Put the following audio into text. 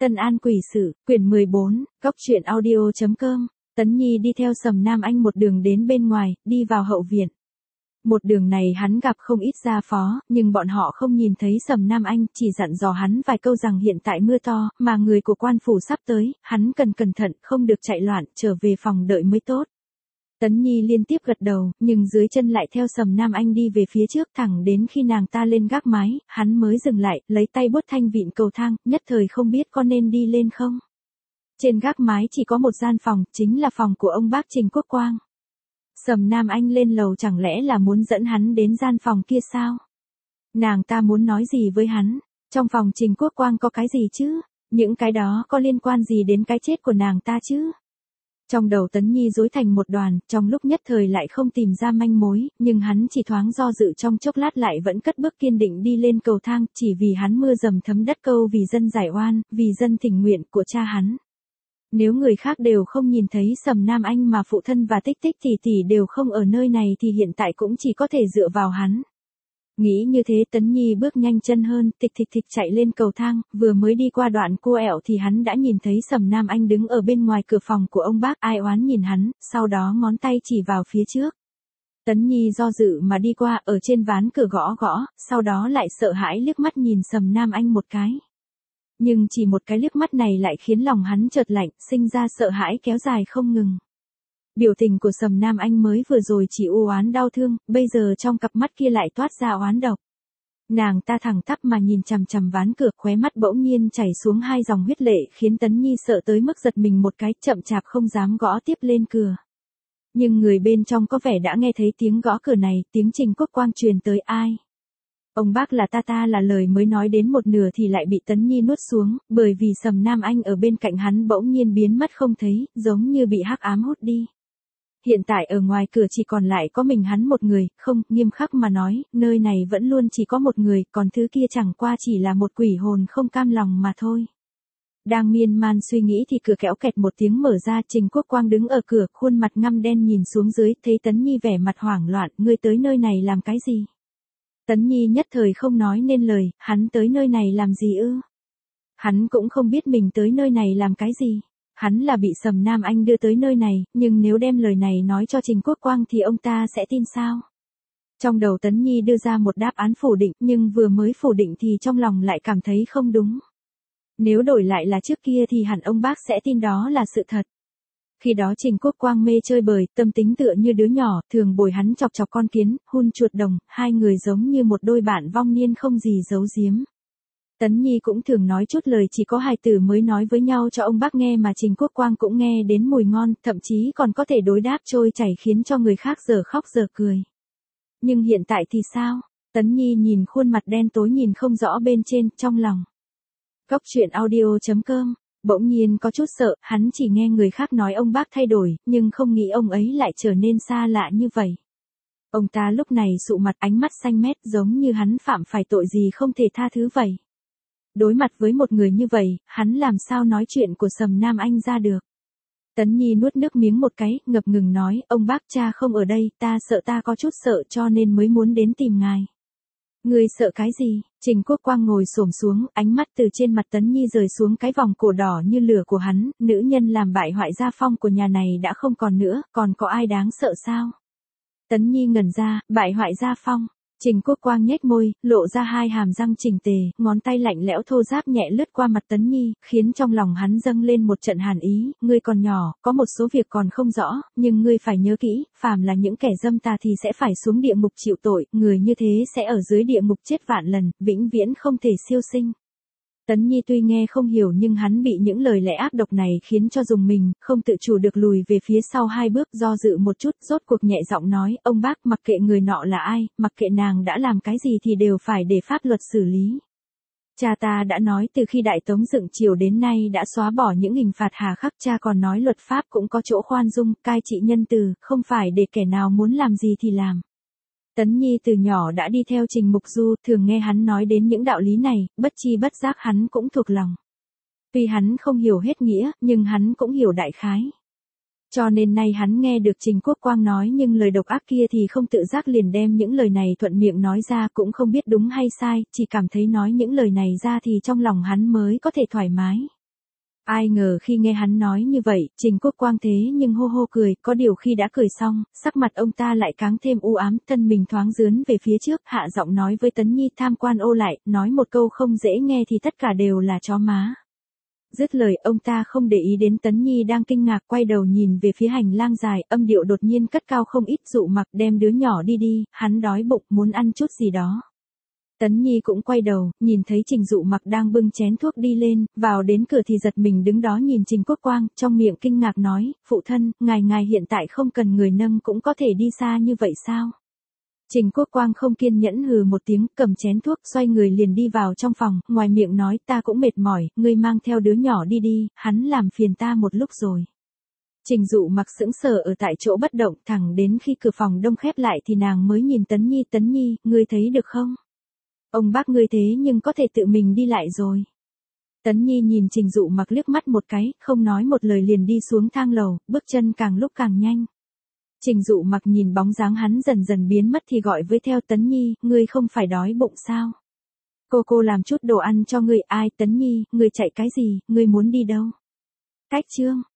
Tân An Quỷ Sự, quyển 14, góc truyện audio.com. Tấn Nhi đi theo Sầm Nam Anh một đường đến bên ngoài, đi vào hậu viện. Một đường này hắn gặp không ít gia phó, nhưng bọn họ không nhìn thấy Sầm Nam Anh, chỉ dặn dò hắn vài câu rằng hiện tại mưa to, mà người của quan phủ sắp tới, hắn cần cẩn thận, không được chạy loạn, trở về phòng đợi mới tốt. Tấn Nhi liên tiếp gật đầu, nhưng dưới chân lại theo Sầm Nam Anh đi về phía trước thẳng đến khi nàng ta lên gác mái, hắn mới dừng lại, lấy tay bốt thanh vịn cầu thang, nhất thời không biết có nên đi lên không. Trên gác mái chỉ có một gian phòng, chính là phòng của ông bác Trình Quốc Quang. Sầm Nam Anh lên lầu chẳng lẽ là muốn dẫn hắn đến gian phòng kia sao? Nàng ta muốn nói gì với hắn? Trong phòng Trình Quốc Quang có cái gì chứ? Những cái đó có liên quan gì đến cái chết của nàng ta chứ? Trong đầu Tấn Nhi rối thành một đoàn, trong lúc nhất thời lại không tìm ra manh mối, nhưng hắn chỉ thoáng do dự trong chốc lát lại vẫn cất bước kiên định đi lên cầu thang, chỉ vì hắn mưa dầm thấm đất câu vì dân giải oan, vì dân thỉnh nguyện của cha hắn. Nếu người khác đều không nhìn thấy Sầm Nam Anh mà phụ thân và Tích Tích tỷ đều không ở nơi này thì hiện tại cũng chỉ có thể dựa vào hắn. Nghĩ như thế Tấn Nhi bước nhanh chân hơn, thịch chạy lên cầu thang, vừa mới đi qua đoạn cua ẹo thì hắn đã nhìn thấy Sầm Nam Anh đứng ở bên ngoài cửa phòng của ông bác, ai oán nhìn hắn, sau đó ngón tay chỉ vào phía trước. Tấn Nhi do dự mà đi qua, ở trên ván cửa gõ gõ, sau đó lại sợ hãi liếc mắt nhìn Sầm Nam Anh một cái. Nhưng chỉ một cái liếc mắt này lại khiến lòng hắn chợt lạnh, sinh ra sợ hãi kéo dài không ngừng. Biểu tình của Sầm Nam Anh mới vừa rồi chỉ u oán đau thương, bây giờ trong cặp mắt kia lại toát ra oán độc. Nàng ta thẳng tắp mà nhìn chằm chằm ván cửa, khóe mắt bỗng nhiên chảy xuống hai dòng huyết lệ khiến Tấn Nhi sợ tới mức giật mình một cái, chậm chạp không dám gõ tiếp lên cửa. Nhưng người bên trong có vẻ đã nghe thấy tiếng gõ cửa này, tiếng Trình Quốc Quang truyền tới. Ai? Ông bác là ta là lời mới nói đến một nửa thì lại bị Tấn Nhi nuốt xuống, bởi vì Sầm Nam Anh ở bên cạnh hắn bỗng nhiên biến mất không thấy, giống như bị hắc ám hút đi. Hiện tại ở ngoài cửa chỉ còn lại có mình hắn một người, không, nghiêm khắc mà nói, nơi này vẫn luôn chỉ có một người, còn thứ kia chẳng qua chỉ là một quỷ hồn không cam lòng mà thôi. Đang miên man suy nghĩ thì cửa kéo kẹt một tiếng mở ra, Trình Quốc Quang đứng ở cửa, khuôn mặt ngăm đen nhìn xuống dưới, thấy Tấn Nhi vẻ mặt hoảng loạn, ngươi tới nơi này làm cái gì? Tấn Nhi nhất thời không nói nên lời, hắn tới nơi này làm gì ư? Hắn cũng không biết mình tới nơi này làm cái gì. Hắn là bị Sầm Nam Anh đưa tới nơi này, nhưng nếu đem lời này nói cho Trình Quốc Quang thì ông ta sẽ tin sao? Trong đầu Tấn Nhi đưa ra một đáp án phủ định, nhưng vừa mới phủ định thì trong lòng lại cảm thấy không đúng. Nếu đổi lại là trước kia thì hẳn ông bác sẽ tin đó là sự thật. Khi đó Trình Quốc Quang mê chơi bời, tâm tính tựa như đứa nhỏ, thường bồi hắn chọc chọc con kiến, hun chuột đồng, hai người giống như một đôi bạn vong niên không gì giấu giếm. Tấn Nhi cũng thường nói chút lời chỉ có hài tử mới nói với nhau cho ông bác nghe mà Trình Quốc Quang cũng nghe đến mùi ngon, thậm chí còn có thể đối đáp trôi chảy khiến cho người khác giờ khóc giờ cười. Nhưng hiện tại thì sao? Tấn Nhi nhìn khuôn mặt đen tối nhìn không rõ bên trên, trong lòng. Góc truyện audio.com. Bỗng nhiên có chút sợ, hắn chỉ nghe người khác nói ông bác thay đổi, nhưng không nghĩ ông ấy lại trở nên xa lạ như vậy. Ông ta lúc này sụ mặt, ánh mắt xanh mét giống như hắn phạm phải tội gì không thể tha thứ vậy. Đối mặt với một người như vậy, hắn làm sao nói chuyện của Sầm Nam Anh ra được. Tấn Nhi nuốt nước miếng một cái, ngập ngừng nói, ông bác cha không ở đây, ta sợ, ta có chút sợ cho nên mới muốn đến tìm ngài. Ngươi sợ cái gì? Trình Quốc Quang ngồi xổm xuống, ánh mắt từ trên mặt Tấn Nhi rời xuống cái vòng cổ đỏ như lửa của hắn, nữ nhân làm bại hoại gia phong của nhà này đã không còn nữa, còn có ai đáng sợ sao? Tấn Nhi ngẩn ra, bại hoại gia phong. Trình Quốc Quang nhếch môi, lộ ra hai hàm răng chỉnh tề, ngón tay lạnh lẽo thô ráp nhẹ lướt qua mặt Tấn Nhi, khiến trong lòng hắn dâng lên một trận hàn ý, ngươi còn nhỏ, có một số việc còn không rõ, nhưng ngươi phải nhớ kỹ, phàm là những kẻ dâm tà thì sẽ phải xuống địa ngục chịu tội, người như thế sẽ ở dưới địa ngục chết vạn lần, vĩnh viễn không thể siêu sinh. Tấn Nhi tuy nghe không hiểu nhưng hắn bị những lời lẽ ác độc này khiến cho rùng mình, không tự chủ được lùi về phía sau hai bước, do dự một chút, rốt cuộc nhẹ giọng nói, ông bác, mặc kệ người nọ là ai, mặc kệ nàng đã làm cái gì thì đều phải để pháp luật xử lý. Cha ta đã nói từ khi Đại Tống dựng triều đến nay đã xóa bỏ những hình phạt hà khắc, cha còn nói luật pháp cũng có chỗ khoan dung, cai trị nhân từ, không phải để kẻ nào muốn làm gì thì làm. Tấn Nhi từ nhỏ đã đi theo Trình Mục Du, thường nghe hắn nói đến những đạo lý này, bất chi bất giác hắn cũng thuộc lòng. Tuy hắn không hiểu hết nghĩa, nhưng hắn cũng hiểu đại khái. Cho nên nay hắn nghe được Trình Quốc Quang nói nhưng lời độc ác kia thì không tự giác liền đem những lời này thuận miệng nói ra, cũng không biết đúng hay sai, chỉ cảm thấy nói những lời này ra thì trong lòng hắn mới có thể thoải mái. Ai ngờ khi nghe hắn nói như vậy, Trình Quốc Quang thế nhưng hô hô cười, có điều khi đã cười xong, sắc mặt ông ta lại càng thêm u ám, thân mình thoáng dướn về phía trước, hạ giọng nói với Tấn Nhi tham quan ô lại, nói một câu không dễ nghe thì tất cả đều là chó má. Dứt lời ông ta không để ý đến Tấn Nhi đang kinh ngạc quay đầu nhìn về phía hành lang dài, âm điệu đột nhiên cất cao không ít Dụ Mặc đem đứa nhỏ đi đi, hắn đói bụng muốn ăn chút gì đó. Tấn Nhi cũng quay đầu, nhìn thấy Trình Dụ Mặc đang bưng chén thuốc đi lên, vào đến cửa thì giật mình đứng đó nhìn Trình Quốc Quang, trong miệng kinh ngạc nói, phụ thân, ngài hiện tại không cần người nâng cũng có thể đi xa như vậy sao? Trình Quốc Quang không kiên nhẫn hừ một tiếng, cầm chén thuốc, xoay người liền đi vào trong phòng, ngoài miệng nói ta cũng mệt mỏi, ngươi mang theo đứa nhỏ đi đi, hắn làm phiền ta một lúc rồi. Trình Dụ Mặc sững sờ ở tại chỗ bất động, thẳng đến khi cửa phòng đông khép lại thì nàng mới nhìn Tấn Nhi, ngươi thấy được không? Ông bác ngươi thế nhưng có thể tự mình đi lại rồi. Tấn Nhi nhìn Trình Dụ Mặc liếc mắt một cái, không nói một lời liền đi xuống thang lầu, bước chân càng lúc càng nhanh. Trình Dụ Mặc nhìn bóng dáng hắn dần dần biến mất thì gọi với theo Tấn Nhi, ngươi không phải đói bụng sao? Cô làm chút đồ ăn cho ngươi. Ai? Tấn Nhi, ngươi chạy cái gì, ngươi muốn đi đâu? Cách chương